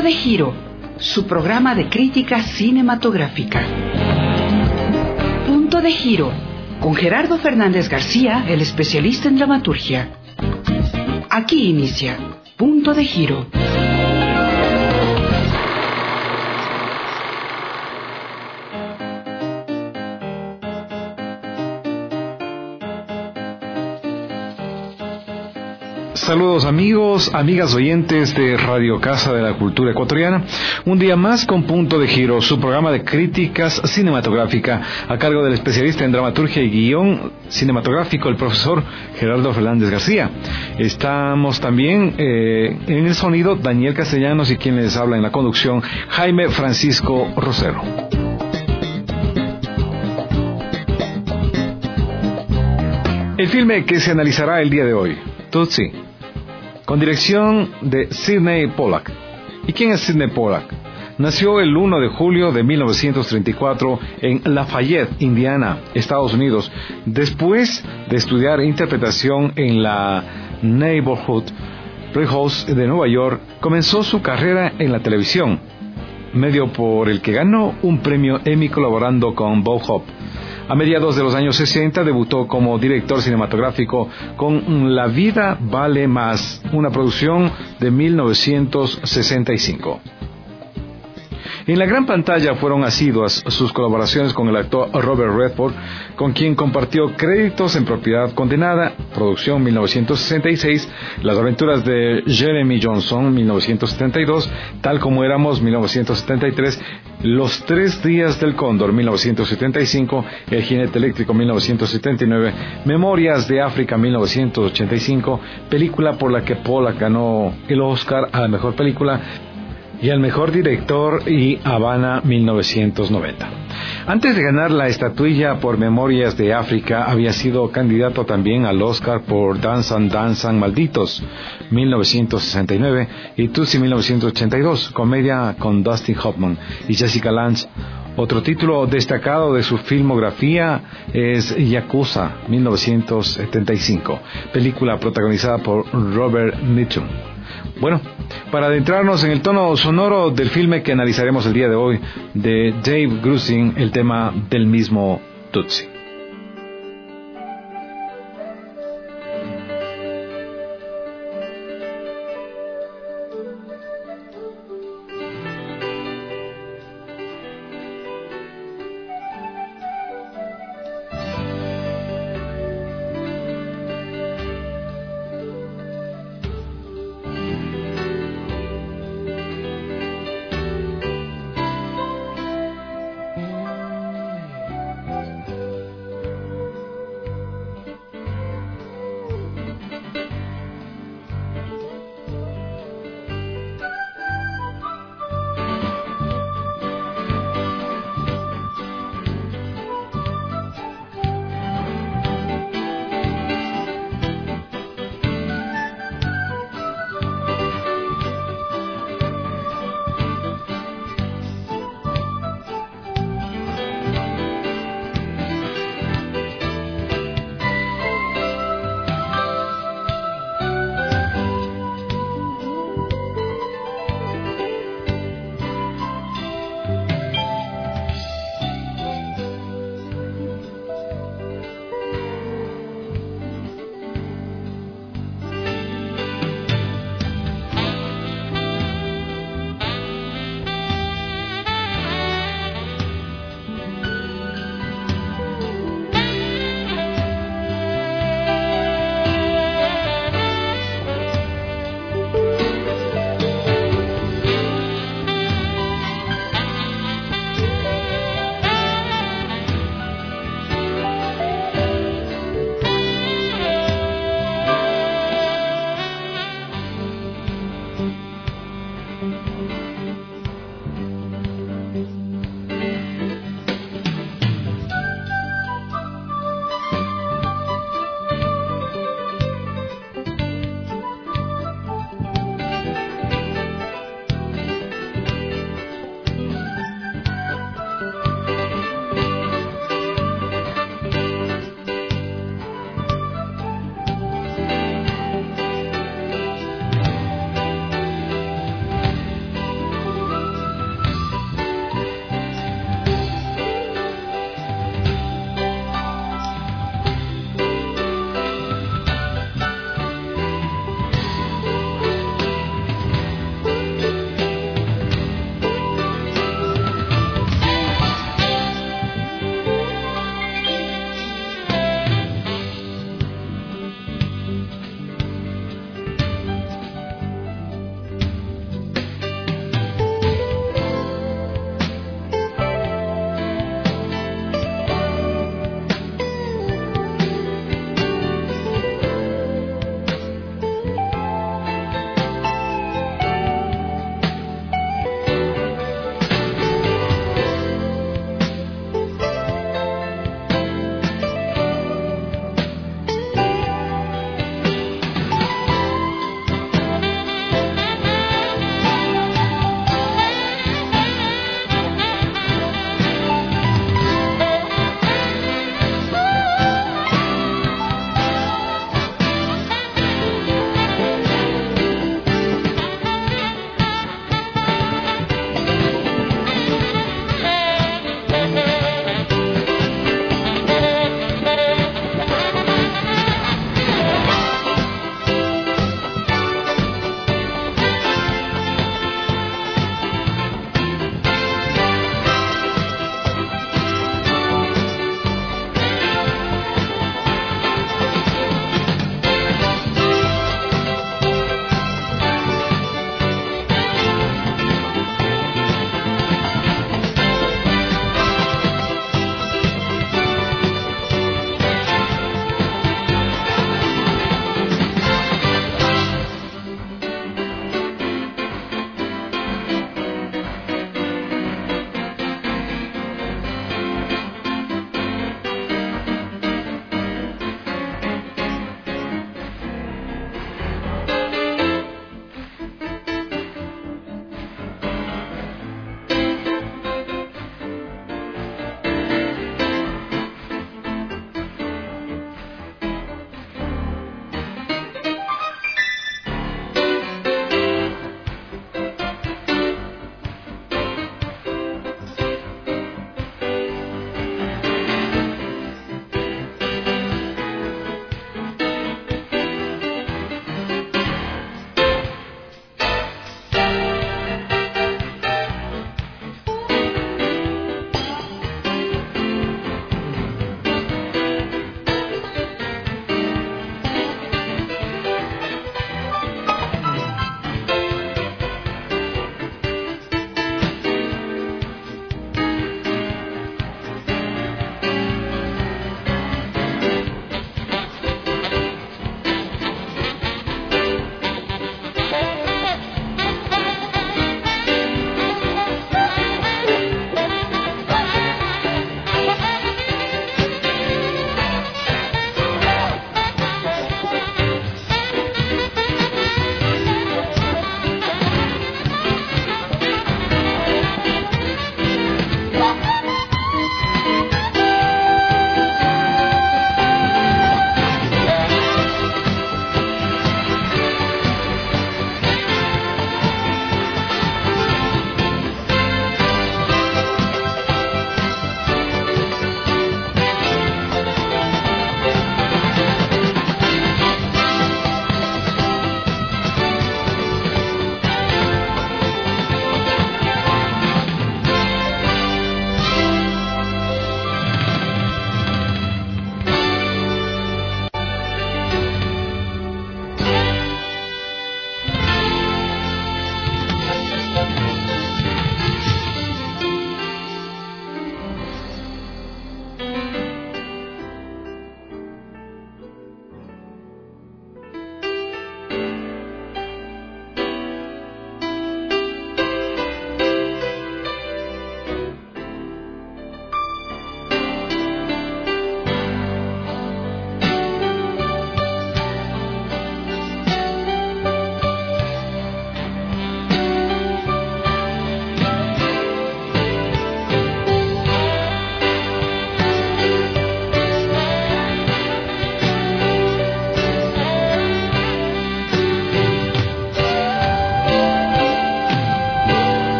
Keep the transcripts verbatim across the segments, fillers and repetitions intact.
Punto de Giro, su programa de crítica cinematográfica. Punto de Giro, con Gerardo Fernández García, el especialista en dramaturgia. Aquí inicia Punto de Giro. Saludos amigos, amigas oyentes de Radio Casa de la Cultura Ecuatoriana. Un día más con Punto de Giro, su programa de críticas cinematográfica a cargo del especialista en dramaturgia y guión cinematográfico, el profesor Gerardo Fernández García. Estamos también eh, en el sonido Daniel Castellanos y quien les habla en la conducción Jaime Francisco Rosero. El filme que se analizará el día de hoy, Tootsie, con dirección de Sydney Pollack. ¿Y quién es Sydney Pollack? Nació el primero de julio de mil novecientos treinta y cuatro en Lafayette, Indiana, Estados Unidos. Después de estudiar interpretación en la Neighborhood Playhouse de Nueva York, comenzó su carrera en la televisión, medio por el que ganó un premio Emmy colaborando con Bob Hope. A mediados de los años sesenta debutó como director cinematográfico con La vida vale más, una producción de mil novecientos sesenta y cinco. En la gran pantalla fueron asiduas sus colaboraciones con el actor Robert Redford, con quien compartió créditos en Propiedad Condenada, producción mil novecientos sesenta y seis, Las aventuras de Jeremy Johnson, mil novecientos setenta y dos, Tal como éramos, mil novecientos setenta y tres, Los tres días del cóndor, mil novecientos setenta y cinco, El jinete eléctrico, mil novecientos setenta y nueve, Memorias de África, mil novecientos ochenta y cinco, película por la que Pollack ganó el Oscar a la mejor película y al mejor director, y Habana mil novecientos noventa. Antes de ganar la estatuilla por Memorias de África, había sido candidato también al Oscar por Danzan, Danzan, Malditos, mil novecientos sesenta y nueve, y Tootsie mil novecientos ochenta y dos, comedia con Dustin Hoffman y Jessica Lange. Otro título destacado de su filmografía es Yakuza, mil novecientos setenta y cinco, película protagonizada por Robert Mitchum. Bueno, para adentrarnos en el tono sonoro del filme que analizaremos el día de hoy, de Dave Grusin, el tema del mismo Tootsie.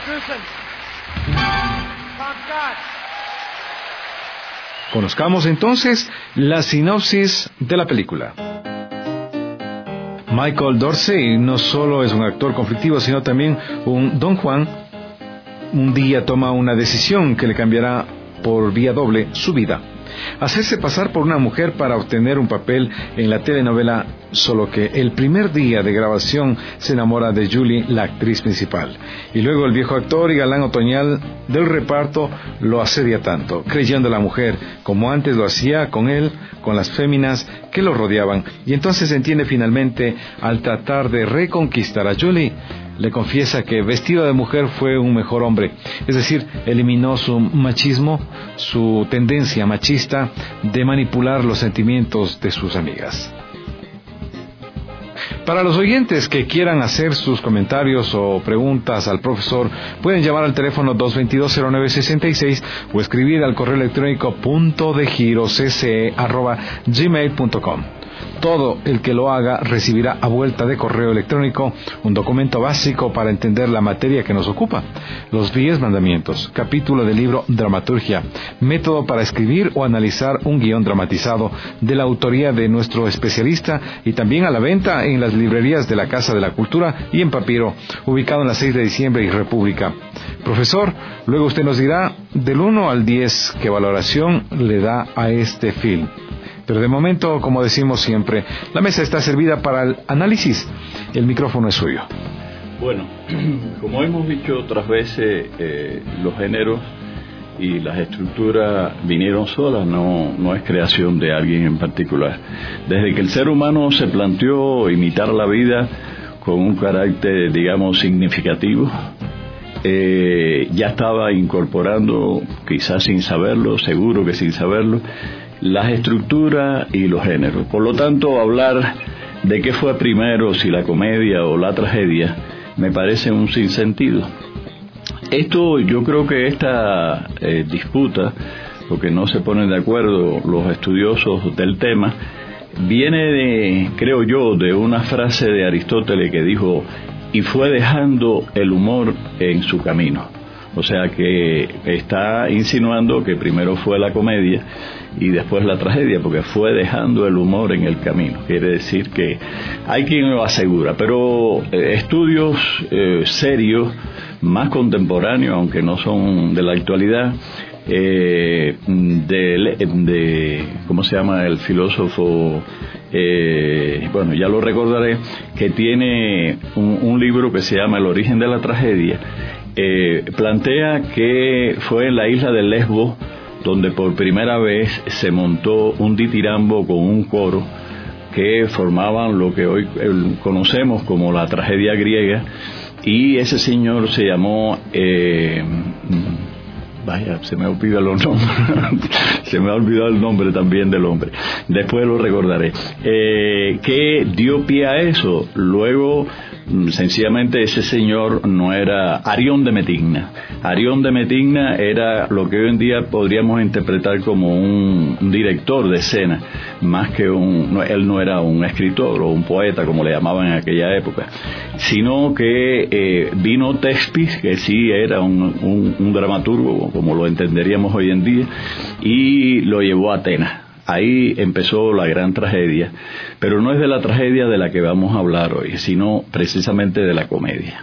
Conozcamos entonces la sinopsis de la película. Michael Dorsey no solo es un actor conflictivo, sino también un Don Juan. Un día toma una decisión que le cambiará por vía doble su vida: hacerse pasar por una mujer para obtener un papel en la telenovela. Solo que el primer día de grabación se enamora de Julie, la actriz principal, y luego el viejo actor y galán otoñal del reparto lo asedia tanto, creyendo la mujer como antes lo hacía con él, con las féminas que lo rodeaban, y entonces entiende finalmente, al tratar de reconquistar a Julie, le confiesa que vestido de mujer fue un mejor hombre, es decir, eliminó su machismo, su tendencia machista de manipular los sentimientos de sus amigas. Para los oyentes que quieran hacer sus comentarios o preguntas al profesor, pueden llamar al teléfono dos dos dos, cero nueve seis seis o escribir al correo electrónico punto de giro c c e arroba gmail punto com. Todo el que lo haga recibirá a vuelta de correo electrónico un documento básico para entender la materia que nos ocupa: los diez mandamientos, capítulo del libro Dramaturgia, método para escribir o analizar un guión dramatizado de la autoría de nuestro especialista, y también a la venta en las librerías de la Casa de la Cultura y en papiro, ubicado en la seis de diciembre y República. Profesor, luego usted nos dirá del uno al diez qué valoración le da a este film. Pero de momento, como decimos siempre, la mesa está servida para el análisis. El micrófono es suyo. Bueno, como hemos dicho otras veces, eh, los géneros y las estructuras vinieron solas, no, no es creación de alguien en particular. Desde que el ser humano se planteó imitar la vida con un carácter, digamos, significativo, eh, ya estaba incorporando, quizás sin saberlo, seguro que sin saberlo, las estructuras y los géneros. Por lo tanto, hablar de qué fue primero, si la comedia o la tragedia, me parece un sinsentido. Esto, yo creo que esta eh, disputa, porque no se ponen de acuerdo los estudiosos del tema, viene de, creo yo, de una frase de Aristóteles que dijo: y fue dejando el humor en su camino. O sea que está insinuando que primero fue la comedia y después la tragedia, porque fue dejando el humor en el camino. Quiere decir que hay quien lo asegura, pero eh, estudios eh, serios, más contemporáneos, aunque no son de la actualidad, eh, de, de, ¿cómo se llama el filósofo? Eh, bueno, ya lo recordaré, que tiene un, un libro que se llama El origen de la tragedia. Eh, plantea que fue en la isla de Lesbos donde por primera vez se montó un ditirambo con un coro que formaban lo que hoy conocemos como la tragedia griega, y ese señor se llamó eh, vaya, se me ha olvidado los nombres se me ha olvidado el nombre también del hombre, después lo recordaré, eh, que dio pie a eso. Luego, sencillamente, ese señor no era Arión de Metigna. Arión de Metigna era lo que hoy en día podríamos interpretar como un, un director de escena, más que un, no, él no era un escritor o un poeta como le llamaban en aquella época, sino que eh, vino Thespis, que sí era un, un, un dramaturgo como lo entenderíamos hoy en día, y lo llevó a Atenas. Ahí empezó la gran tragedia, pero no es de la tragedia de la que vamos a hablar hoy, sino precisamente de la comedia.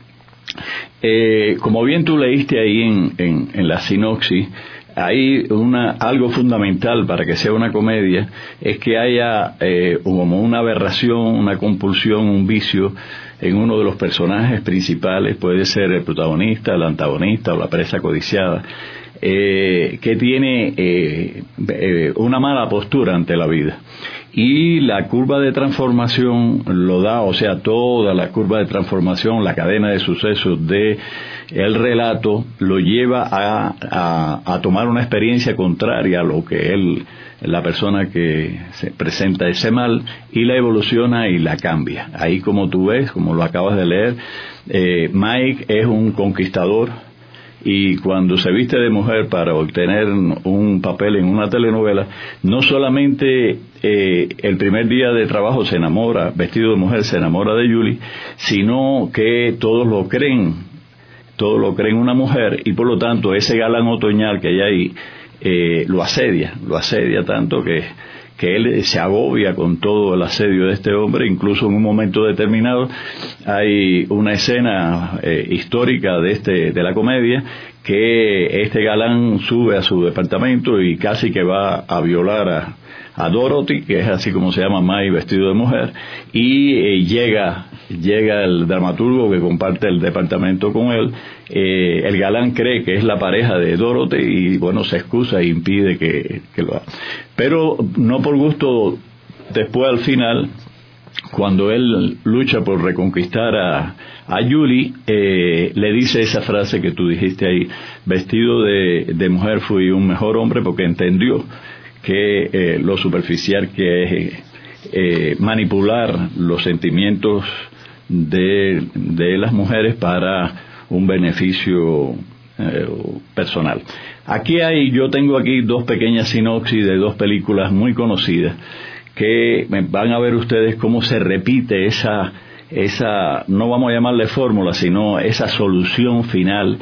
Eh, como bien tú leíste ahí en, en, en la sinopsis, hay una, algo fundamental para que sea una comedia, es que haya eh, como una aberración, una compulsión, un vicio en uno de los personajes principales, puede ser el protagonista, el antagonista o la presa codiciada, eh, que tiene eh, eh, una mala postura ante la vida. Y la curva de transformación lo da, o sea, toda la curva de transformación, la cadena de sucesos de el relato lo lleva a, a, a tomar una experiencia contraria a lo que él, la persona que se presenta ese mal, y la evoluciona y la cambia. Ahí, como tú ves, como lo acabas de leer, eh, Mike es un conquistador, y cuando se viste de mujer para obtener un papel en una telenovela, no solamente eh, el primer día de trabajo se enamora, vestido de mujer se enamora de Julie, sino que todos lo creen, todo lo creen una mujer, y por lo tanto ese galán otoñal que hay ahí eh, lo asedia, lo asedia tanto que, que él se agobia con todo el asedio de este hombre. Incluso en un momento determinado hay una escena eh, histórica de este de la comedia, que este galán sube a su departamento y casi que va a violar a, a Dorothy, que es así como se llama May vestido de mujer, y eh, llega llega el dramaturgo que comparte el departamento con él. Eh, el galán cree que es la pareja de Dorothy y bueno, se excusa e impide que, que lo haga. Pero no por gusto, después al final, cuando él lucha por reconquistar a, a Julie, eh, le dice esa frase que tú dijiste ahí: vestido de, de mujer fui un mejor hombre, porque entendió que eh, lo superficial que es eh, manipular los sentimientos de, de las mujeres para un beneficio eh, personal. Aquí hay, yo tengo aquí dos pequeñas sinopsis de dos películas muy conocidas, que van a ver ustedes cómo se repite esa, esa, no vamos a llamarle fórmula, sino esa solución final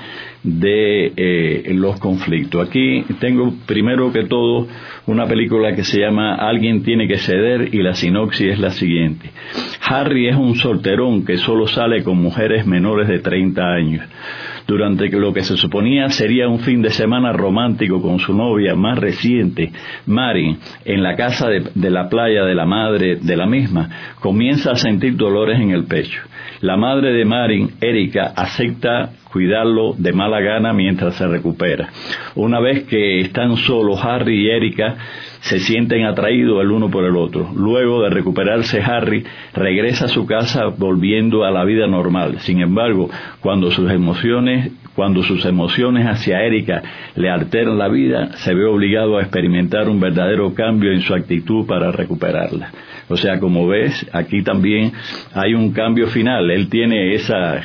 de eh, los conflictos. Aquí tengo primero que todo una película que se llama Alguien tiene que ceder, y la sinopsis es la siguiente: Harry es un solterón que solo sale con mujeres menores de treinta años. Durante lo que se suponía sería un fin de semana romántico con su novia más reciente, Mary, en la casa de, de la playa de la madre de la misma, comienza a sentir dolores en el pecho. La madre de Mary, Erika, acepta cuidarlo de mala gana mientras se recupera. Una vez que están solos, Harry y Erika se sienten atraídos el uno por el otro. Luego de recuperarse, Harry regresa a su casa volviendo a la vida normal. Sin embargo, cuando sus emociones, cuando sus emociones hacia Erika le alteran la vida, se ve obligado a experimentar un verdadero cambio en su actitud para recuperarla. O sea, como ves, aquí también hay un cambio final. Él tiene esa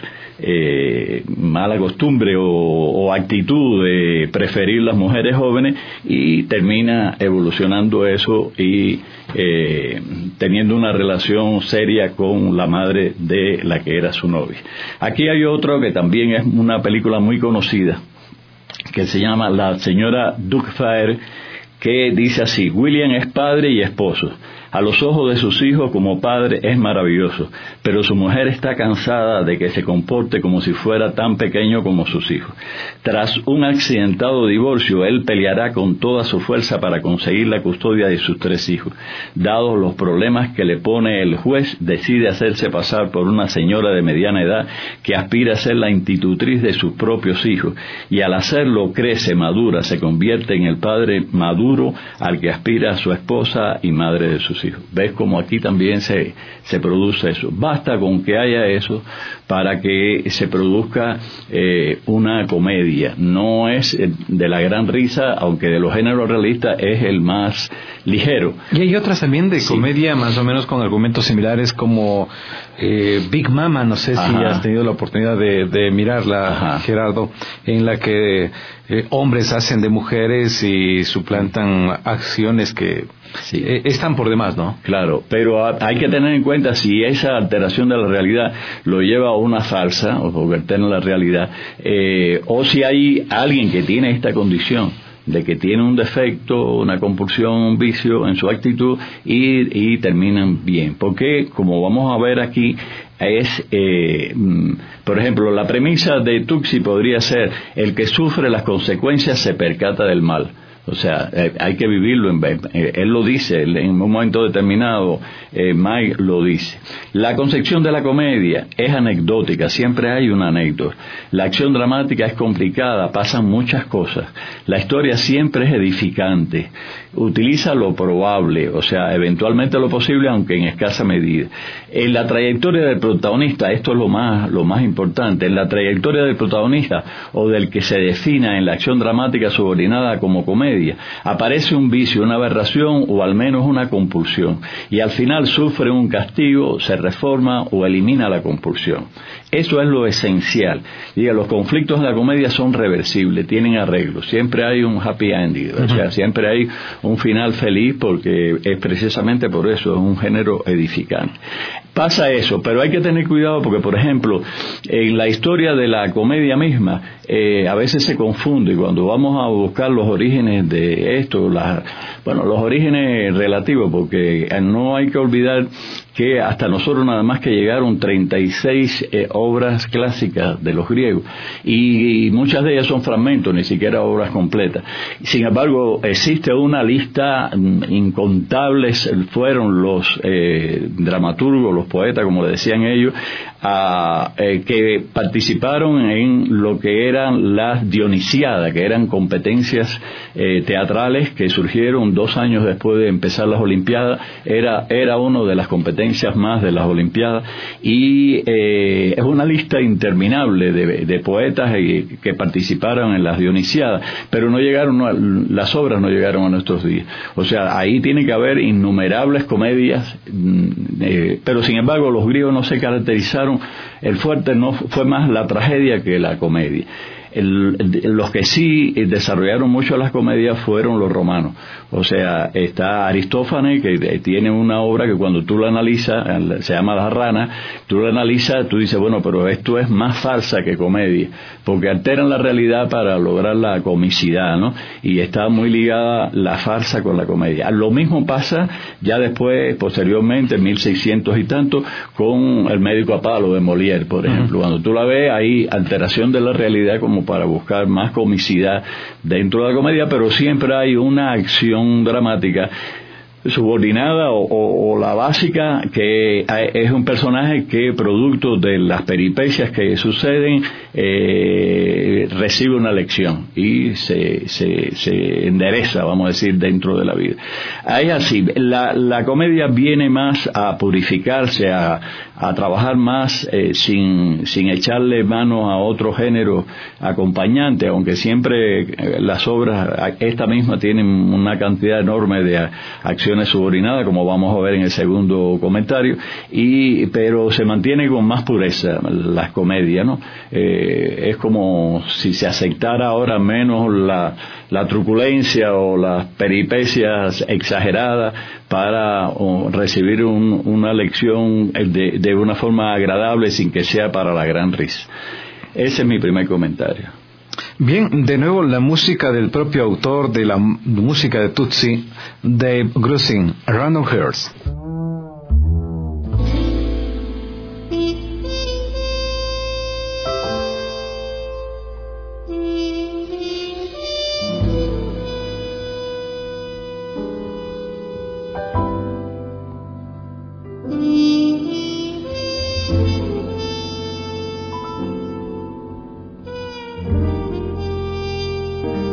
Eh, mala costumbre o, o actitud de preferir las mujeres jóvenes, y termina evolucionando eso y eh, teniendo una relación seria con la madre de la que era su novia. Aquí hay otro que también es una película muy conocida, que se llama La señora Doubtfire, que dice así: William es padre y esposo. A los ojos de sus hijos como padre es maravilloso, pero su mujer está cansada de que se comporte como si fuera tan pequeño como sus hijos. Tras un accidentado divorcio, él peleará con toda su fuerza para conseguir la custodia de sus tres hijos. Dados los problemas que le pone el juez, decide hacerse pasar por una señora de mediana edad que aspira a ser la institutriz de sus propios hijos, y al hacerlo crece, madura, se convierte en el padre maduro al que aspira a su esposa y madre de sus hijos. ¿Ves cómo aquí también se, se produce eso? Basta con que haya eso para que se produzca eh, una comedia. No es de la gran risa, aunque de los géneros realistas es el más ligero. Y hay otras también de sí. comedia más o menos con argumentos similares, como eh, Big Mama, no sé Ajá. si has tenido la oportunidad de, de mirarla, Ajá. Gerardo, en la que eh, hombres hacen de mujeres y suplantan acciones que sí. eh, están por demás, ¿no? Claro, pero hay que tener en cuenta si esa alteración de la realidad lo lleva a una falsa, o convertir en la realidad, eh, o si hay alguien que tiene esta condición de que tiene un defecto, una compulsión, un vicio en su actitud, y, y terminan bien. Porque, como vamos a ver aquí, es, eh, por ejemplo, la premisa de Tucci podría ser: el que sufre las consecuencias se percata del mal. O sea, eh, hay que vivirlo. En, eh, él lo dice, él, en un momento determinado, eh, Mike lo dice. La concepción de la comedia es anecdótica, siempre hay una anécdota. La acción dramática es complicada, pasan muchas cosas. La historia siempre es edificante. Utiliza lo probable, o sea, eventualmente lo posible, aunque en escasa medida. En la trayectoria del protagonista, esto es lo más, lo más importante, en la trayectoria del protagonista o del que se defina en la acción dramática subordinada como comedia, comedia, aparece un vicio, una aberración o al menos una compulsión, y al final sufre un castigo, se reforma o elimina la compulsión. Eso es lo esencial. Diga, los conflictos de la comedia son reversibles, tienen arreglo, siempre hay un happy ending, uh-huh. O sea, siempre hay un final feliz, porque es precisamente por eso, es un género edificante. Pasa eso, pero hay que tener cuidado porque, por ejemplo, en la historia de la comedia misma, eh, a veces se confunde, y cuando vamos a buscar los orígenes de esto, la, bueno, los orígenes relativos, porque no hay que olvidar que hasta nosotros nada más que llegaron treinta y seis eh, obras clásicas de los griegos, y, y muchas de ellas son fragmentos, ni siquiera obras completas. Sin embargo, existe una lista, incontables fueron los eh, dramaturgos, los poetas, como le decían ellos, a, eh, que participaron en lo que eran las Dionisiadas, que eran competencias eh, teatrales que surgieron dos años después de empezar las Olimpiadas. Era, era una de las competencias más de las Olimpiadas, y eh, es una lista interminable de, de poetas eh, que participaron en las Dionisiadas, pero no llegaron, no, las obras no llegaron a nuestros días. O sea, ahí tiene que haber innumerables comedias, eh, pero sin embargo los griegos no se caracterizaron, el fuerte no fue más la tragedia que la comedia. El, los que sí desarrollaron mucho las comedias fueron los romanos. O sea, está Aristófanes, que tiene una obra que cuando tú la analizas, se llama La Rana, tú la analizas, tú dices, bueno, pero esto es más farsa que comedia, porque alteran la realidad para lograr la comicidad, ¿no? Y está muy ligada la farsa con la comedia. Lo mismo pasa ya después, posteriormente, en mil seiscientos y tanto, con El médico a palo de Molière, por ejemplo. Uh-huh. Cuando tú la ves, hay alteración de la realidad como para buscar más comicidad dentro de la comedia, pero siempre hay una acción dramática subordinada o, o, o la básica, que es un personaje que, producto de las peripecias que suceden, eh, recibe una lección y se, se, se endereza, vamos a decir, dentro de la vida. Es así, la, la comedia viene más a purificarse, a, a trabajar más eh, sin, sin echarle mano a otro género acompañante, aunque siempre eh, las obras, esta misma, tienen una cantidad enorme de acciones subordinada, como vamos a ver en el segundo comentario, y pero se mantiene con más pureza las comedias, ¿no? Eh, es como si se aceptara ahora menos la, la truculencia o las peripecias exageradas para o, recibir un, una lección de, de una forma agradable, sin que sea para la gran risa. Ese es mi primer comentario. Bien, de nuevo la música del propio autor de la música de Tootsie, Dave Grusin, Random Hearts.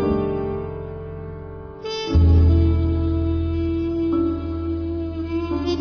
Mm-hmm.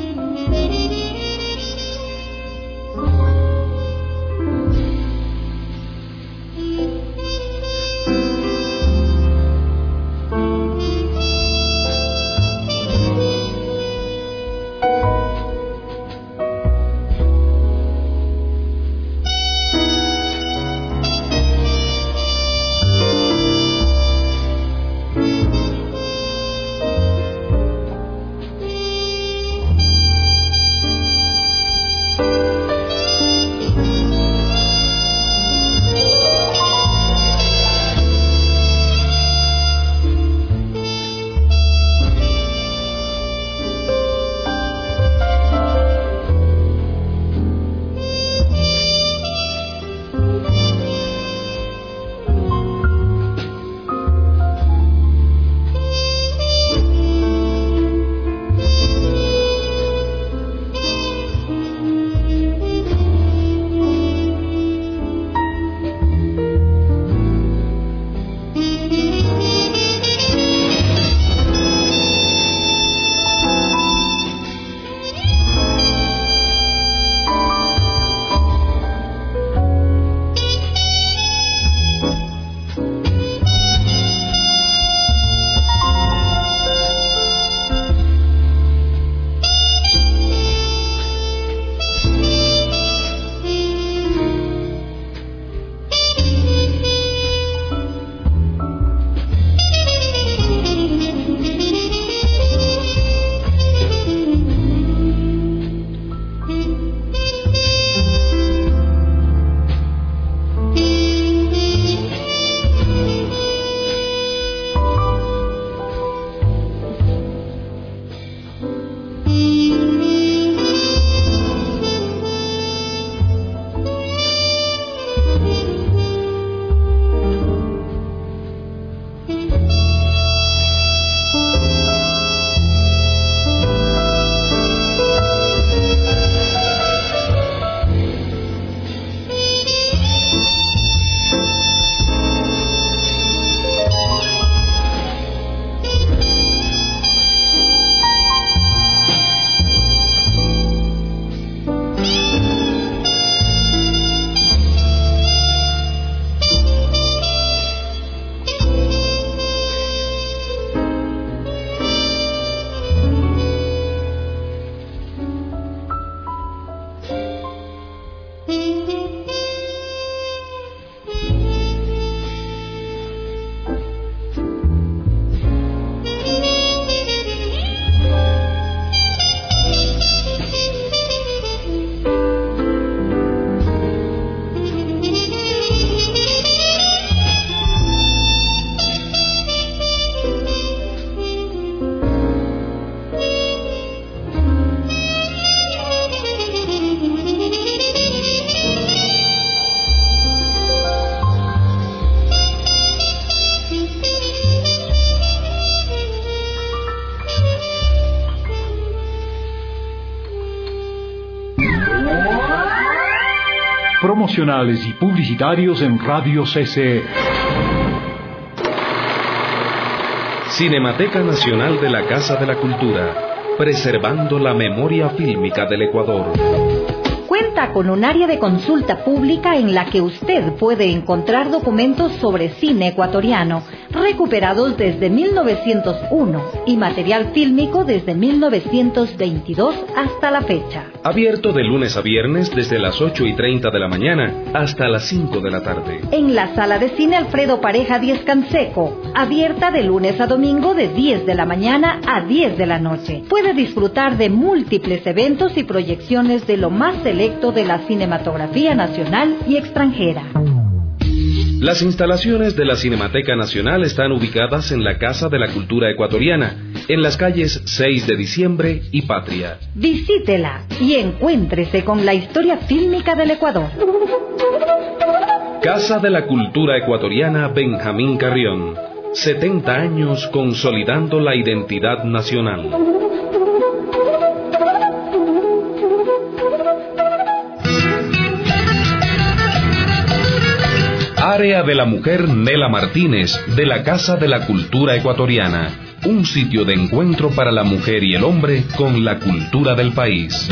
promocionales y publicitarios en Radio C C E. Cinemateca Nacional de la Casa de la Cultura, preservando la memoria fílmica del Ecuador. Cuenta con un área de consulta pública en la que usted puede encontrar documentos sobre cine ecuatoriano, recuperados desde mil novecientos uno y material fílmico desde mil novecientos veintidós hasta la fecha. Abierto de lunes a viernes desde las ocho y treinta de la mañana hasta las cinco de la tarde. En la Sala de Cine Alfredo Pareja Díez Canseco, abierta de lunes a domingo de diez de la mañana a diez de la noche. Puede disfrutar de múltiples eventos y proyecciones de lo más selecto de la cinematografía nacional y extranjera. Las instalaciones de la Cinemateca Nacional están ubicadas en la Casa de la Cultura Ecuatoriana, en las calles seis de diciembre y Patria. Visítela y encuéntrese con la historia fílmica del Ecuador. Casa de la Cultura Ecuatoriana Benjamín Carrión. setenta años consolidando la identidad nacional. Área de la Mujer Nela Martínez, de la Casa de la Cultura Ecuatoriana. Un sitio de encuentro para la mujer y el hombre con la cultura del país.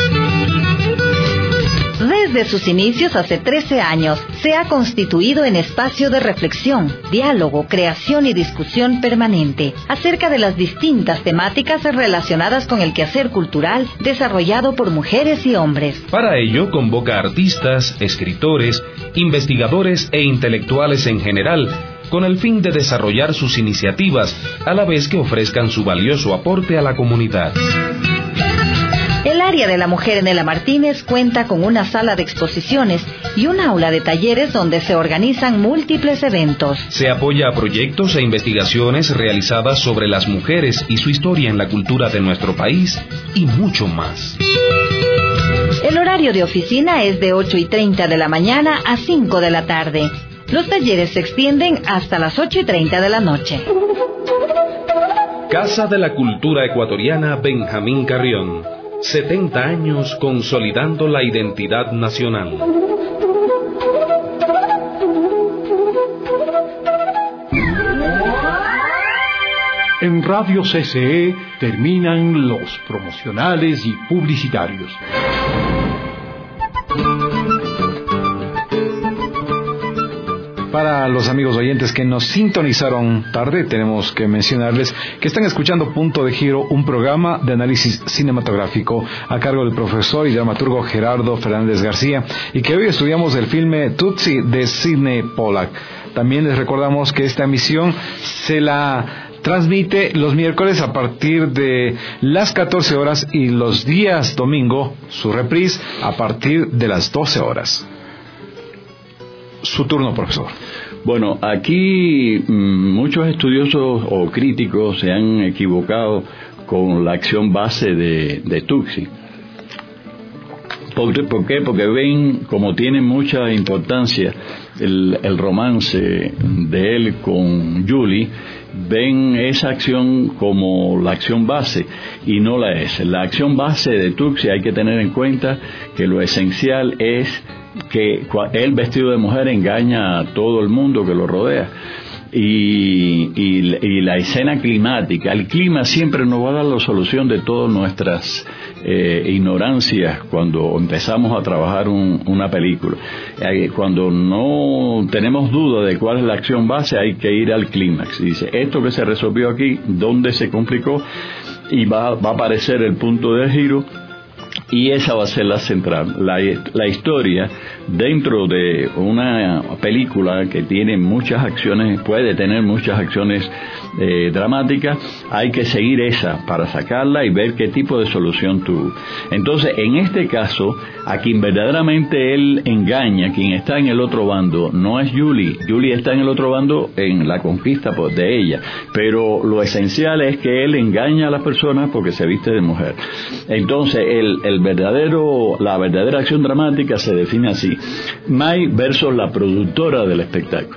Desde sus inicios hace trece años, se ha constituido en espacio de reflexión, diálogo, creación y discusión permanente acerca de las distintas temáticas relacionadas con el quehacer cultural desarrollado por mujeres y hombres. Para ello, convoca a artistas, escritores, investigadores e intelectuales en general, con el fin de desarrollar sus iniciativas, a la vez que ofrezcan su valioso aporte a la comunidad. El área de la mujer Nela Martínez cuenta con una sala de exposiciones y un aula de talleres donde se organizan múltiples eventos. Se apoya a proyectos e investigaciones realizadas sobre las mujeres y su historia en la cultura de nuestro país y mucho más. El horario de oficina es de ocho y treinta de la mañana a cinco de la tarde. Los talleres se extienden hasta las ocho y treinta de la noche. Casa de la Cultura Ecuatoriana Benjamín Carrión. setenta años consolidando la identidad nacional. En Radio C C E terminan los promocionales y publicitarios. Para los amigos oyentes que nos sintonizaron tarde, tenemos que mencionarles que están escuchando Punto de Giro, un programa de análisis cinematográfico a cargo del profesor y dramaturgo Gerardo Fernández García, y que hoy estudiamos el filme Tutsi de Sidney Pollack. También les recordamos que esta emisión se la transmite los miércoles a partir de las catorce horas y los días domingo, su reprise, a partir de las doce horas. Su turno, profesor. Bueno, aquí mmm, muchos estudiosos o críticos se han equivocado con la acción base de, de Tutsi. ¿Por, ¿Por qué? Porque ven, como tiene mucha importancia el, el romance de él con Julie, ven esa acción como la acción base y no la es. La acción base de Tutsi hay que tener en cuenta que lo esencial es que él vestido de mujer engaña a todo el mundo que lo rodea. Y, y, y la escena climática, el clima siempre nos va a dar la solución de todas nuestras eh, ignorancias cuando empezamos a trabajar un, una película. Eh, cuando no tenemos duda de cuál es la acción base, hay que ir al clímax. Dice, esto que se resolvió aquí, ¿dónde se complicó? Y va, va a aparecer el punto de giro. Y esa va a ser la central, la, la historia dentro de una película que tiene muchas acciones, puede tener muchas acciones eh, dramáticas, hay que seguir esa para sacarla y ver qué tipo de solución tuvo. Entonces, en este caso, a quien verdaderamente él engaña, quien está en el otro bando, no es Julie. Julie está en el otro bando en la conquista pues, de ella, pero lo esencial es que él engaña a las personas porque se viste de mujer. Entonces, el, el verdadero, la verdadera acción dramática se define así: May versus la productora del espectáculo.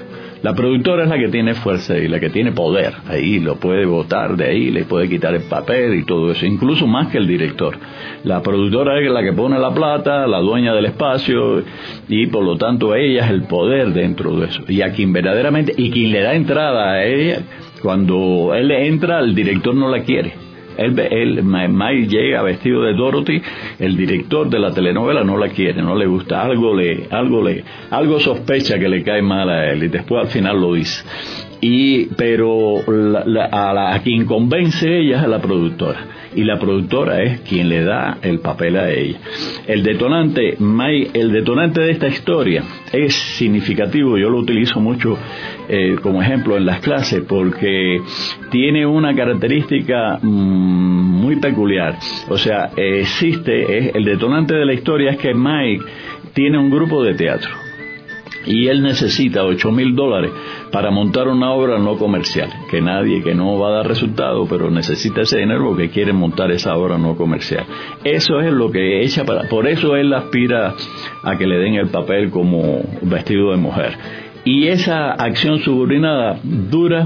La productora es la que tiene fuerza y la que tiene poder. Ahí lo puede botar de ahí, le puede quitar el papel y todo eso, incluso más que el director. La productora es la que pone la plata, la dueña del espacio, y por lo tanto ella es el poder dentro de eso. Y a quien verdaderamente, y quien le da entrada a ella, cuando él entra, el director no la quiere. Él, él, Mike llega vestido de Dorothy, el director de la telenovela no la quiere, no le gusta, algo le, algo le, algo sospecha que le cae mal a él, y después al final lo dice. Y pero la, la, a, la, a quien convence ella es a la productora, y la productora es quien le da el papel a ella. El detonante, Mike, el detonante de esta historia es significativo. Yo lo utilizo mucho eh, como ejemplo en las clases, porque tiene una característica mmm, muy peculiar. O sea, existe, es, el detonante de la historia es que Mike tiene un grupo de teatro y él necesita ocho mil dólares para montar una obra no comercial, que nadie, que no va a dar resultado, pero necesita ese dinero porque quiere montar esa obra no comercial. Eso es lo que echa para, por eso él aspira a que le den el papel como vestido de mujer. Y esa acción subordinada dura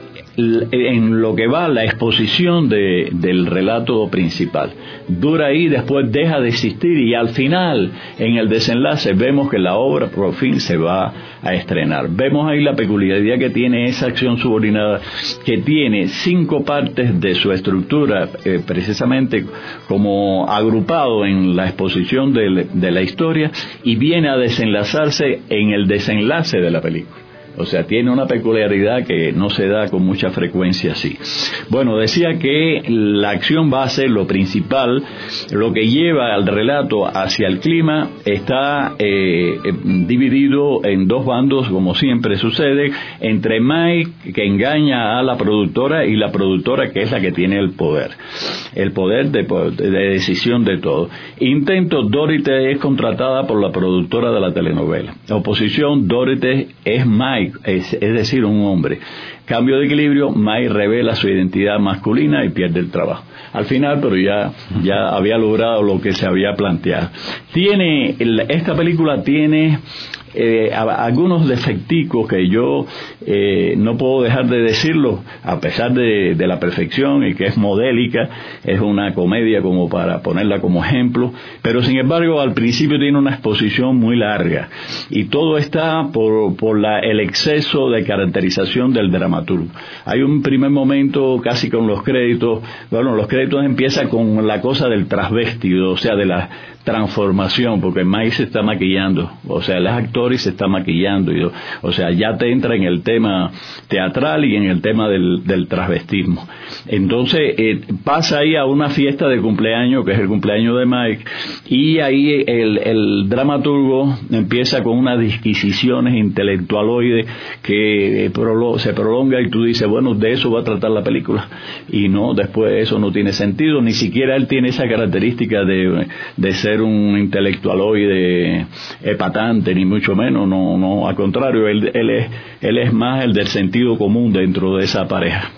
en lo que va la exposición de, del relato principal. Dura ahí, después deja de existir, y al final, en el desenlace, vemos que la obra por fin se va a estrenar. Vemos ahí la peculiaridad que tiene esa acción subordinada, que tiene cinco partes de su estructura, eh, precisamente como agrupado en la exposición de, de la historia, y viene a desenlazarse en el desenlace de la película. O sea, tiene una peculiaridad que no se da con mucha frecuencia así. Bueno, decía que la acción base, lo principal, lo que lleva al relato hacia el clima, está eh, dividido en dos bandos, como siempre sucede, entre Mike, que engaña a la productora, y la productora, que es la que tiene el poder. El poder de, de decisión de todo. Intento, Dorothy es contratada por la productora de la telenovela. La oposición, Dorothy es Mike. Es, es decir, un hombre. Cambio de equilibrio, Mike revela su identidad masculina y pierde el trabajo. Al final, pero ya, ya había logrado lo que se había planteado. Tiene, esta película tiene eh, algunos defecticos que yo eh, no puedo dejar de decirlo, a pesar de, de la perfección y que es modélica, es una comedia como para ponerla como ejemplo, pero sin embargo al principio tiene una exposición muy larga, y todo está por, por la, el exceso de caracterización del dramaturgo. Hay un primer momento casi con los créditos, bueno, los créditos empiezan con la cosa del transvestido, o sea, de la transformación, porque Mike se está maquillando, o sea, el actor y se está maquillando, y, o sea, ya te entra en el tema teatral y en el tema del, del transvestismo. Entonces eh, pasa ahí a una fiesta de cumpleaños, que es el cumpleaños de Mike, y ahí el, el dramaturgo empieza con unas disquisiciones intelectualoides que eh, prolo- se prolonga, y tú dices, bueno, de eso va a tratar la película, y no, después eso no tiene sentido, ni siquiera él tiene esa característica de, de ser un intelectualoide epatante, ni mucho menos, no, no, al contrario, él, él, es, él es más el del sentido común dentro de esa pareja.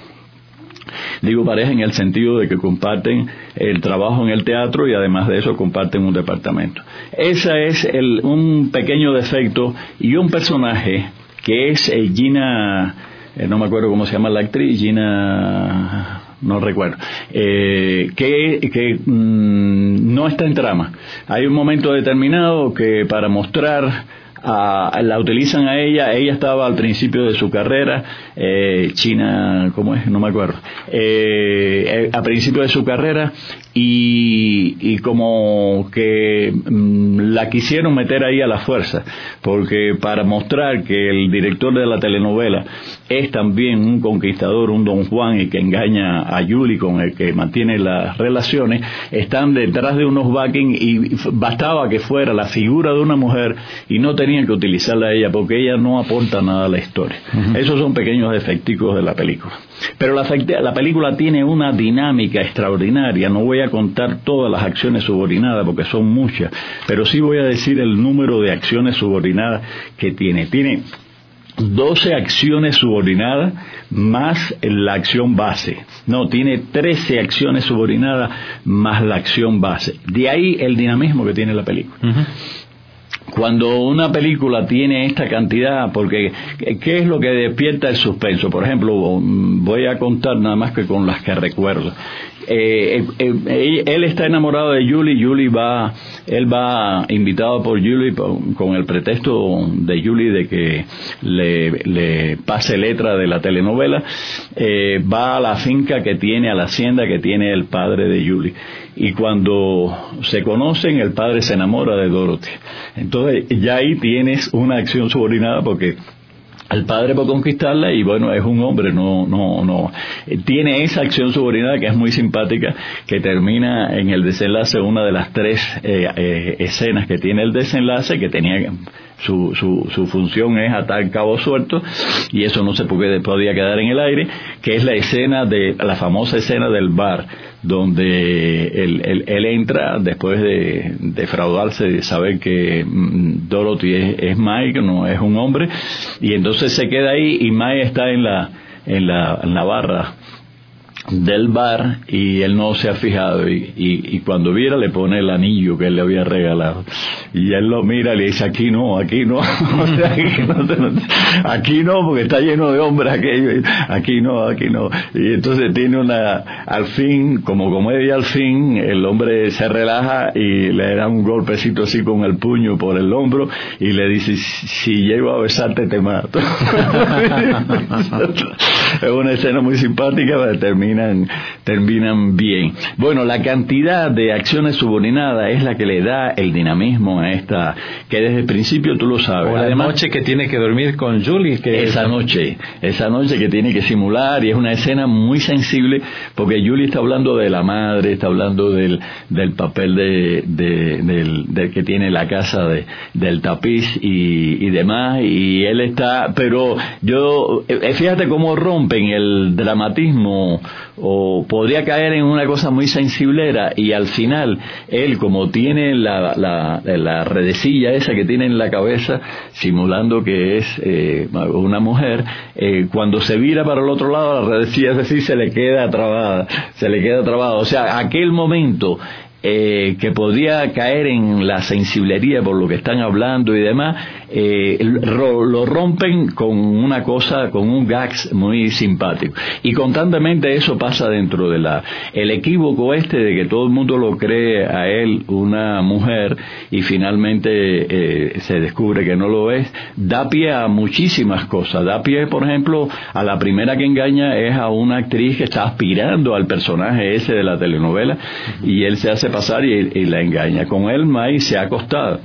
Digo pareja en el sentido de que comparten el trabajo en el teatro y además de eso comparten un departamento. Ese es el, un pequeño defecto, y un personaje que es eh, Gina, eh, no me acuerdo cómo se llama la actriz, Gina... no recuerdo, eh, que, que mmm, no está en trama. Hay un momento determinado que para mostrar a, la utilizan a ella, ella estaba al principio de su carrera, eh, China, ¿cómo es? No me acuerdo, eh, a principio de su carrera, y, y como que mmm, la quisieron meter ahí a la fuerza, porque para mostrar que el director de la telenovela es también un conquistador, un Don Juan, y que engaña a Julie, con el que mantiene las relaciones, están detrás de unos backing, y bastaba que fuera la figura de una mujer y no tenían que utilizarla a ella, porque ella no aporta nada a la historia. Uh-huh. Esos son pequeños defecticos de la película. Pero la, la película tiene una dinámica extraordinaria. No voy a contar todas las acciones subordinadas porque son muchas, pero sí voy a decir el número de acciones subordinadas que tiene. Tiene doce acciones subordinadas más la acción base. No, tiene trece acciones subordinadas más la acción base. De ahí el dinamismo que tiene la película. Uh-huh. cuando una película tiene esta cantidad, porque ¿qué es lo que despierta el suspenso? Por ejemplo, voy a contar nada más que con las que recuerdo. Eh, eh, eh, él está enamorado de Julie, Julie va, él va invitado por Julie con el pretexto de Julie de que le, le pase letra de la telenovela, eh, va a la finca que tiene, a la hacienda que tiene el padre de Julie. Y cuando se conocen, el padre se enamora de Dorothy. Entonces ya ahí tienes una acción subordinada, porque el padre va a conquistarla y bueno, es un hombre, no, no, no. Tiene esa acción subordinada que es muy simpática, que termina en el desenlace, una de las tres eh, eh, escenas que tiene el desenlace, que tenía su, su, su función es atar cabos sueltos, y eso no se puede, podía quedar en el aire, que es la escena de, la famosa escena del bar, donde él, él, él entra después de defraudarse de saber que mm, Dorothy es, es Mike, no es un hombre, y entonces se queda ahí y Mike está en la, en la, en la barra del bar y él no se ha fijado, y, y, y cuando viera le pone el anillo que él le había regalado, y él lo mira y le dice: aquí no, aquí no, o sea, aquí, no aquí no, porque está lleno de hombres aquello, aquí no, aquí no. Y entonces tiene una, al fin, como comedia al fin, el hombre se relaja y le da un golpecito así con el puño por el hombro y le dice: si llego a besarte te mato. Es una escena muy simpática, pero termina terminan bien. Bueno, la cantidad de acciones subordinadas es la que le da el dinamismo a esta, que desde el principio tú lo sabes. O la Además, noche que tiene que dormir con Julie, que esa es... noche, esa noche que tiene que simular, y es una escena muy sensible, porque Julie está hablando de la madre, está hablando del, del papel de, de, del, del que tiene la casa de, del tapiz y, y demás, y él está, pero yo, fíjate cómo rompen el dramatismo, o podría caer en una cosa muy sensiblera, y al final él, como tiene la, la, la redecilla esa que tiene en la cabeza, simulando que es eh, una mujer, eh, cuando se vira para el otro lado, la redecilla es así, se le queda trabada, se le queda trabada, o sea, aquel momento Eh, que podría caer en la sensiblería por lo que están hablando y demás, eh, lo, lo rompen con una cosa, con un gags muy simpático, y constantemente eso pasa dentro de la, el equívoco este de que todo el mundo lo cree a él una mujer y finalmente eh, se descubre que no lo es, da pie a muchísimas cosas, da pie, por ejemplo, a la primera que engaña es a una actriz que está aspirando al personaje ese de la telenovela, y él se hace pasar y, y la engaña. Con él Mike se ha acostado.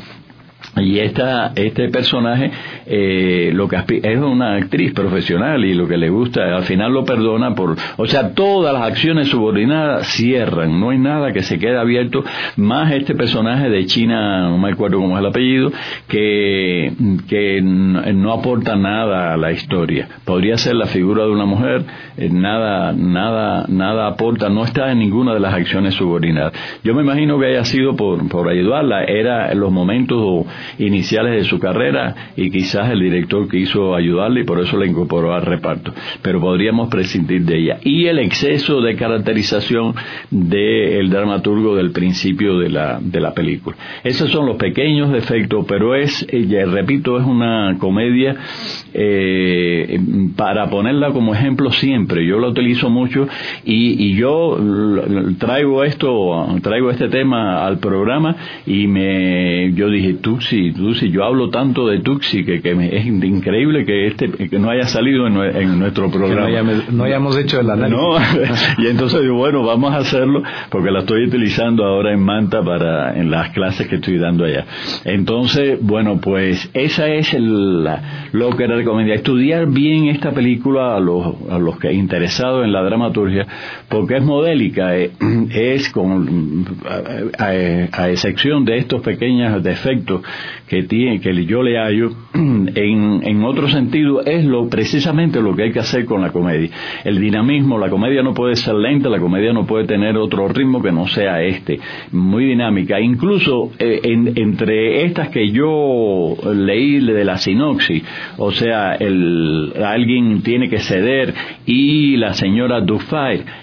Y esta, este personaje eh, lo que aspi- es una actriz profesional, y lo que le gusta, al final lo perdona por, o sea, todas las acciones subordinadas cierran, no hay nada que se quede abierto, más este personaje de China, no me acuerdo cómo es el apellido, que, que no aporta nada a la historia. Podría ser la figura de una mujer, eh, nada, nada, nada aporta, no está en ninguna de las acciones subordinadas. Yo me imagino que haya sido por, por ayudarla, era en los momentos iniciales de su carrera, y quizás el director quiso ayudarle y por eso la incorporó al reparto, pero podríamos prescindir de ella. Y el exceso de caracterización del dramaturgo del principio de la de la película. Esos son los pequeños defectos, pero es, ya repito, es una comedia eh, para ponerla como ejemplo siempre. Yo la utilizo mucho, y, y yo traigo esto, traigo este tema al programa, y me yo dije, Tuxi, Tuxi, yo hablo tanto de Tuxi que, que me, es increíble que este que no haya salido en, en nuestro programa. Que no, haya, no hayamos hecho el análisis. No, y entonces digo, bueno, vamos a hacerlo, porque la estoy utilizando ahora en Manta para en las clases que estoy dando allá. Entonces, bueno, pues esa es el, la, lo que recomendaría, estudiar bien esta película a los, a los que interesados en la dramaturgia, porque es modélica, eh, es con a, a, a excepción de estos pequeños defectos que tiene, que yo le hallo, en, en otro sentido es lo precisamente lo que hay que hacer con la comedia. El dinamismo, la comedia no puede ser lenta, la comedia no puede tener otro ritmo que no sea este, muy dinámica. Incluso eh, en, entre estas que yo leí de la sinopsis, o sea, el, alguien tiene que ceder y la señora Dufay,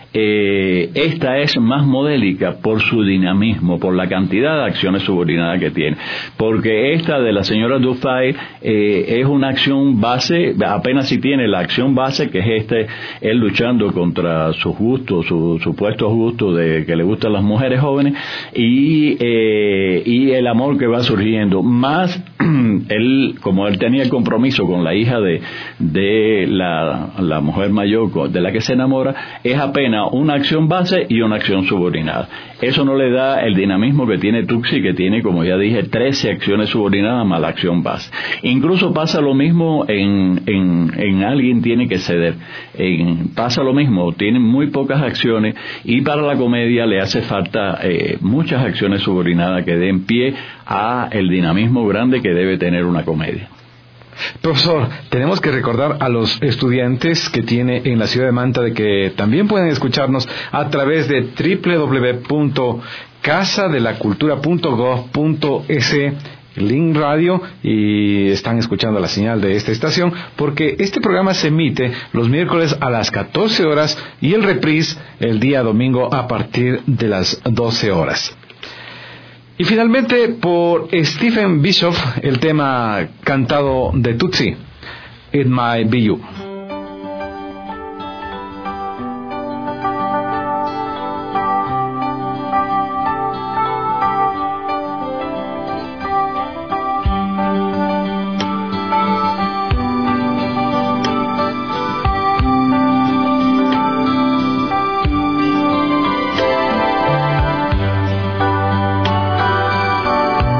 eh, esta es más modélica por su dinamismo, por la cantidad de acciones subordinadas que tiene, porque esta de la señora Dufay eh, es una acción base, apenas si tiene la acción base, que es este, él luchando contra sus gustos, sus supuestos gustos de que le gustan las mujeres jóvenes, y eh, y el amor que va surgiendo, más él, como él tenía el compromiso con la hija de de la, la mujer mayor de la que se enamora, es apenas una acción base y una acción subordinada. Eso no le da el dinamismo que tiene Tuxi, que tiene, como ya dije, trece acciones subordinadas más la acción base. Incluso pasa lo mismo en, en, en Alguien tiene que ceder. En, pasa lo mismo, tienen muy pocas acciones, y para la comedia le hace falta eh, muchas acciones subordinadas que den pie a el dinamismo grande que debe tener una comedia. Profesor, tenemos que recordar a los estudiantes que tiene en la ciudad de Manta de que también pueden escucharnos a través de doble u doble u doble u punto casa de la cultura punto gov punto es, Link Radio, y están escuchando la señal de esta estación, porque este programa se emite los miércoles a las catorce horas y el reprise el día domingo a partir de las doce horas. Y finalmente, por Stephen Bishop, el tema cantado de Tootsie, It Might Be You.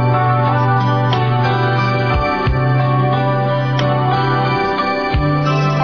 It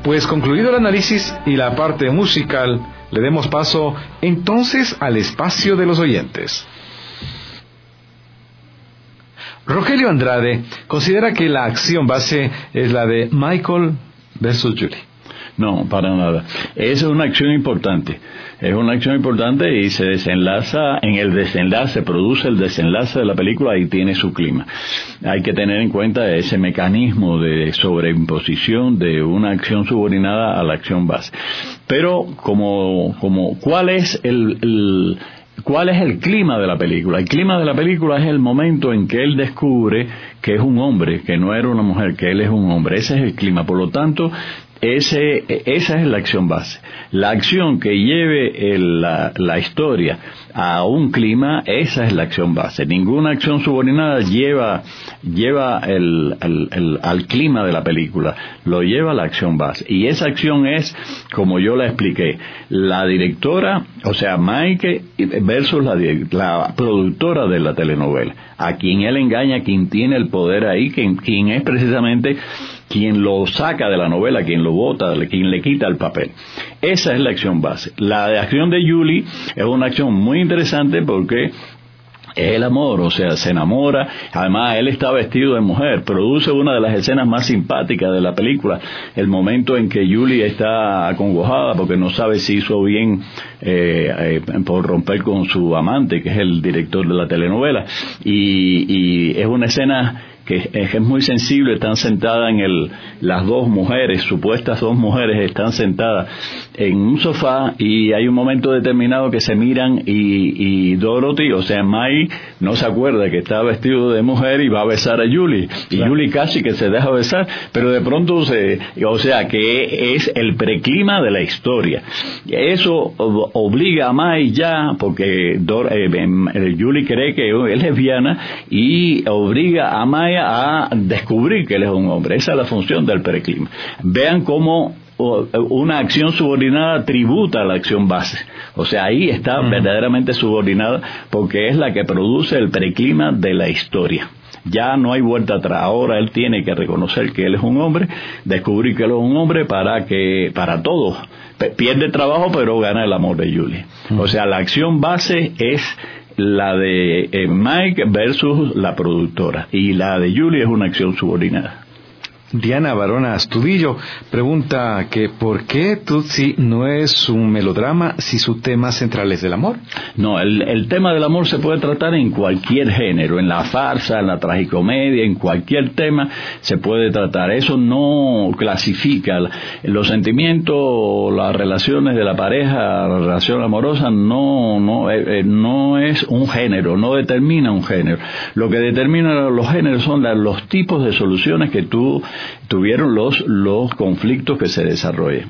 Pues concluido el análisis y la parte musical, le demos paso entonces al espacio de los oyentes. Rogelio Andrade considera que la acción base es la de Michael versus Julie. No, para nada. Esa es una acción importante. Es una acción importante y se desenlaza, en el desenlace, produce el desenlace de la película y tiene su clima. Hay que tener en cuenta ese mecanismo de sobreimposición de una acción subordinada a la acción base. Pero, como, como, ¿cuál es el, el ¿Cuál es el clima de la película? El clima de la película es el momento en que él descubre que es un hombre, que no era una mujer, que él es un hombre. Ese es el clima. Por lo tanto, ese, esa es la acción base. La acción que lleve el, la, la historia a un clima, esa es la acción base. Ninguna acción subordinada lleva, lleva el, el, el, al clima de la película, lo lleva la acción base. Y esa acción es, como yo la expliqué, la directora, o sea, Mike versus la, la productora de la telenovela, a quien él engaña, quien tiene el poder ahí, quien, quien es precisamente quien lo saca de la novela, quien lo bota, quien le quita el papel. Esa es la acción base. La acción de Julie es una acción muy interesante porque es el amor, o sea, se enamora. Además, él está vestido de mujer. Produce una de las escenas más simpáticas de la película, el momento en que Julie está acongojada porque no sabe si hizo bien eh, eh, por romper con su amante, que es el director de la telenovela. Y, y es una escena que es muy sensible. Están sentadas en el, las dos mujeres, supuestas dos mujeres, están sentadas en un sofá y hay un momento determinado que se miran y, y Dorothy, o sea, Mai, no se acuerda que está vestido de mujer y va a besar a Julie. Y claro, Julie casi que se deja besar, pero de pronto se, o sea, que es el preclima de la historia. Eso obliga a Mai ya, porque Dor, eh, Julie cree que es lesbiana y obliga a Mai a descubrir que él es un hombre. Esa es la función del preclima. Vean cómo una acción subordinada tributa a la acción base. O sea, ahí está uh-huh. verdaderamente subordinada porque es la que produce el preclima de la historia. Ya no hay vuelta atrás. Ahora él tiene que reconocer que él es un hombre, descubrir que él es un hombre para que, para todos. Pierde trabajo, pero gana el amor de Julie. Uh-huh. O sea, la acción base es la de eh, Mike versus la productora, y la de Julie es una acción subordinada. Diana Barona Astudillo pregunta que ¿por qué Tootsie no es un melodrama si su tema central es el amor? No, el, el tema del amor se puede tratar en cualquier género, en la farsa, en la tragicomedia, en cualquier tema se puede tratar. Eso no clasifica los sentimientos, las relaciones de la pareja, la relación amorosa, no, no, eh, no es un género, no determina un género. Lo que determina los géneros son la, los tipos de soluciones que tú tuvieron los, los conflictos que se desarrollan.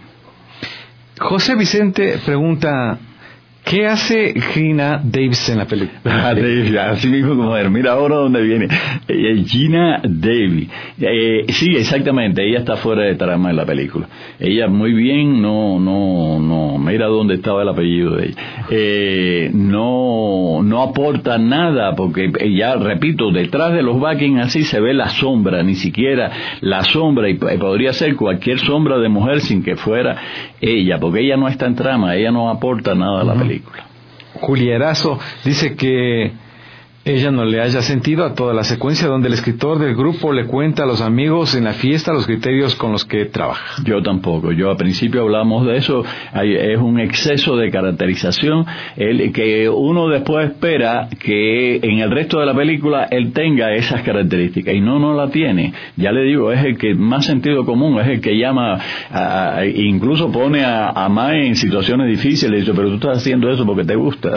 José Vicente pregunta, ¿qué hace Geena Davis en la película? Ah, Davis, así mismo como él. Mira ahora dónde viene. Eh, Geena Davis. Eh, sí, exactamente. Ella está fuera de trama en la película. Ella muy bien, no, no, no. Mira dónde estaba el apellido de ella. Eh, no, no aporta nada porque ya repito, detrás de los backing así se ve la sombra, ni siquiera la sombra, y podría ser cualquier sombra de mujer sin que fuera ella, porque ella no está en trama, ella no aporta nada a la película. Julia Erazo dice que ella no le haya sentido a toda la secuencia donde el escritor del grupo le cuenta a los amigos en la fiesta los criterios con los que trabaja. Yo tampoco. Yo al principio hablamos de eso. Hay, es un exceso de caracterización el, que uno después espera que en el resto de la película él tenga esas características y no, no la tiene. Ya le digo, es el que más sentido común, es el que llama, a, a, incluso pone a, a Mae en situaciones difíciles y dice, pero tú estás haciendo eso porque te gusta.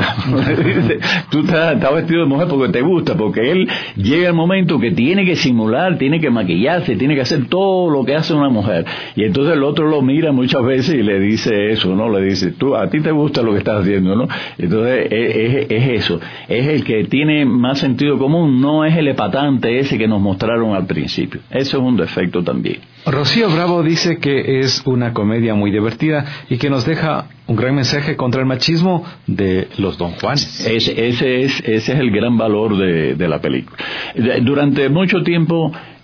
Tú estás, estás vestido de mujer porque te gusta, porque él llega el momento que tiene que simular, tiene que maquillarse, tiene que hacer todo lo que hace una mujer, y entonces el otro lo mira muchas veces y le dice eso, ¿no? Le dice, tú, a ti te gusta lo que estás haciendo, ¿no? Entonces es, es, es eso, es el que tiene más sentido común, no es el epatante ese que nos mostraron al principio. Eso es un defecto también. Rocío Bravo dice que es una comedia muy divertida y que nos deja un gran mensaje contra el machismo de los Don Juanes. Ese, ese, es, ese es el gran valor de, de la película. Durante mucho tiempo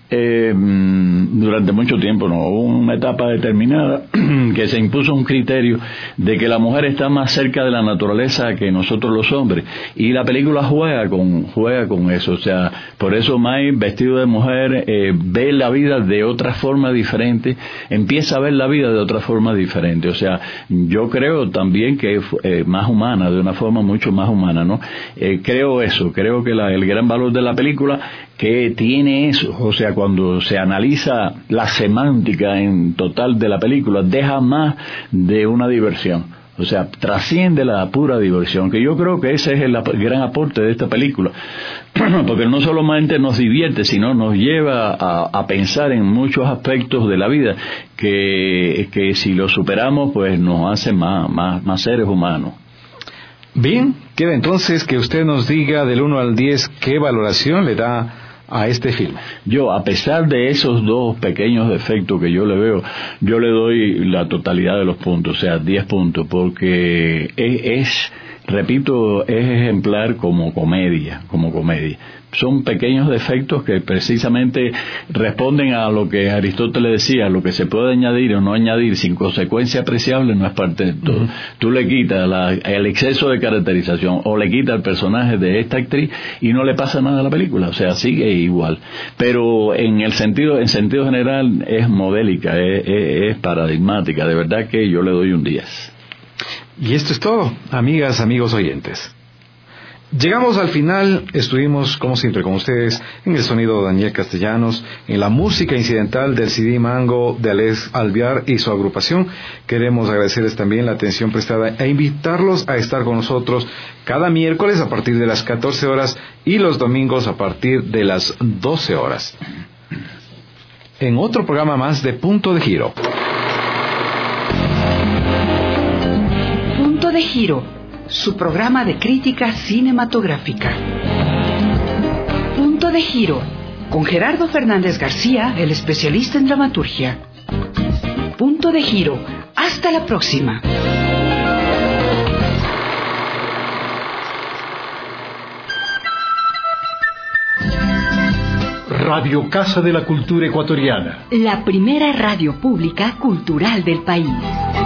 Eh, durante mucho tiempo no hubo una etapa determinada que se impuso un criterio de que la mujer está más cerca de la naturaleza que nosotros los hombres, y la película juega con juega con eso. O sea, por eso Mai, vestido de mujer, eh, ve la vida de otra forma diferente, empieza a ver la vida de otra forma diferente. O sea, yo creo también que es eh, más humana, de una forma mucho más humana, ¿no? Eh, creo eso, creo que la, el gran valor de la película que tiene eso, o sea, cuando se analiza la semántica en total de la película, deja más de una diversión, o sea, trasciende la pura diversión, que yo creo que ese es el gran aporte de esta película, porque no solamente nos divierte, sino nos lleva a, a pensar en muchos aspectos de la vida, que, que si lo superamos, pues nos hace más, más, más seres humanos. Bien, queda entonces que usted nos diga del uno al diez qué valoración le da a este filme. Yo, a pesar de esos dos pequeños defectos que yo le veo, yo le doy la totalidad de los puntos, o sea, diez puntos, porque es, es repito, es ejemplar como comedia, como comedia. Son pequeños defectos que precisamente responden a lo que Aristóteles decía: lo que se puede añadir o no añadir sin consecuencia apreciable no es parte de todo. Uh-huh. Tú le quitas la, el exceso de caracterización o le quitas el personaje de esta actriz y no le pasa nada a la película, o sea, sigue igual. Pero en el sentido, en sentido general es modélica, es, es, es paradigmática, de verdad que yo le doy un diez. Y esto es todo, amigas, amigos oyentes. Llegamos al final, estuvimos como siempre con ustedes en el sonido de Daniel Castellanos, en la música incidental del C D Mango de Alex Alvear y su agrupación. Queremos agradecerles también la atención prestada e invitarlos a estar con nosotros cada miércoles a partir de las catorce horas y los domingos a partir de las doce horas. En otro programa más de Punto de Giro. Punto de Giro, su programa de crítica cinematográfica. Punto de Giro, con Gerardo Fernández García, el especialista en dramaturgia. Punto de Giro, hasta la próxima. Radio Casa de la Cultura Ecuatoriana. La primera radio pública cultural del país.